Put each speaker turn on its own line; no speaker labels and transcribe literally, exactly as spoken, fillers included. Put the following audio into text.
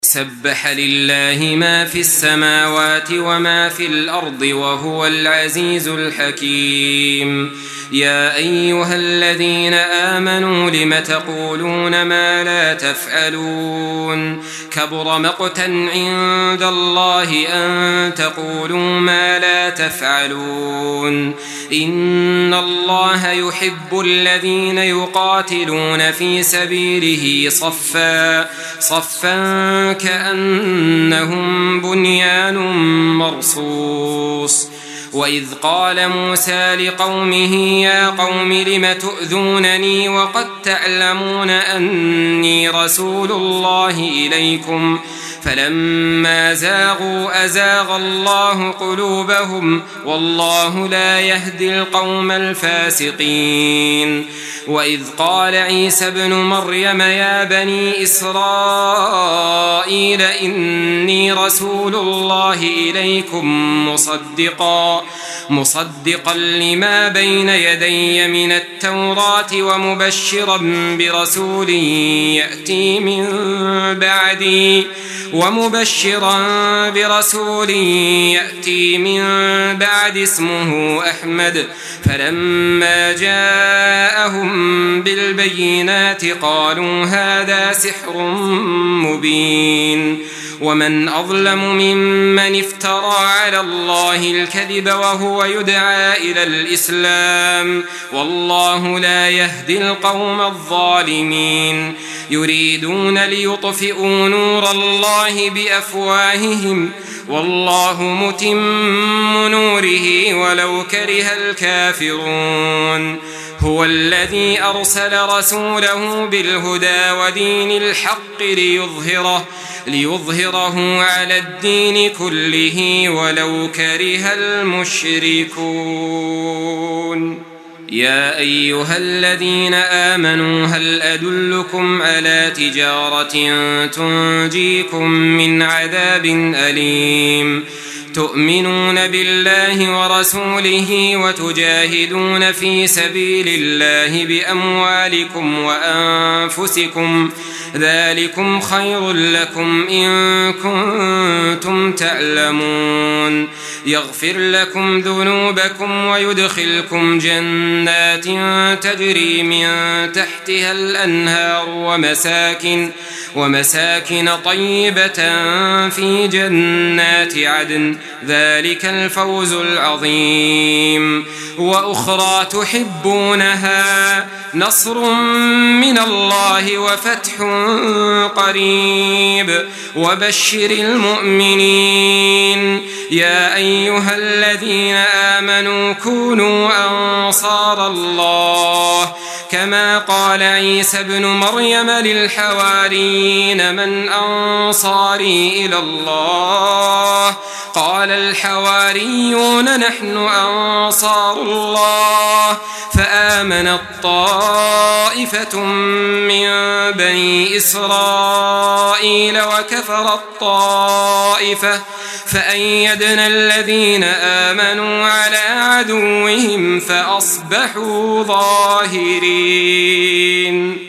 سبح لله ما في السماوات وما في الأرض وهو العزيز الحكيم. يا أيها الذين آمنوا لم تقولون ما لا تفعلون كبر مقتا عند الله أن تقولوا ما لا تفعلون. إن الله يحب الذين يقاتلون في سبيله صفا صفا كأنهم بنيان مرصوص. وإذ قال موسى لقومه يا قوم لم تؤذونني وقد تعلمون أني رسول الله إليكم فلما زاغوا أزاغ الله قلوبهم والله لا يهدي القوم الفاسقين. وإذ قال عيسى ابن مريم يا بني إسرائيل إني رسول الله إليكم مصدقا مصدقا لما بين يدي من التوراة ومبشرا برسول يأتي من بعدي ومبشرا برسول يأتي من بعد اسمه أحمد. فلما جاءهم بالبينات قالوا هذا سحر مبين. ومن أظلم ممن افترى على الله الكذب وهو يدعى إلى الإسلام والله لا يهدي القوم الظالمين. يريدون ليطفئوا نور الله بأفواههم والله متم نوره ولو كره الكافرون. هو الذي أرسل رسوله بالهدى ودين الحق ليظهره ليظهره على الدين كله ولو كره المشركون. يا أيها الذين آمنوا هل أدلكم على تجارة تنجيكم من عذاب أليم تؤمنون بالله ورسوله وتجاهدون في سبيل الله بأموالكم وأنفسكم ذلكم خير لكم إن كنتم تعلمون. يغفر لكم ذنوبكم ويدخلكم جنات تجري من تحتها الأنهار ومساكن ومساكن طيبة في جنات عدن ذلك الفوز العظيم. وأخرى تحبونها نصر من الله وفتح قريب وبشر المؤمنين. يا أيها الذين آمنوا كونوا أنصار الله كما قال عيسى ابن مريم للحواريين من أنصاري إلى الله قال الحواريون نحن أنصار الله فآمنت طائفة من بني إسرائيل وكفرت طائفة فأيدنا الذين آمنوا على عدوهم فأصبحوا ظاهرين.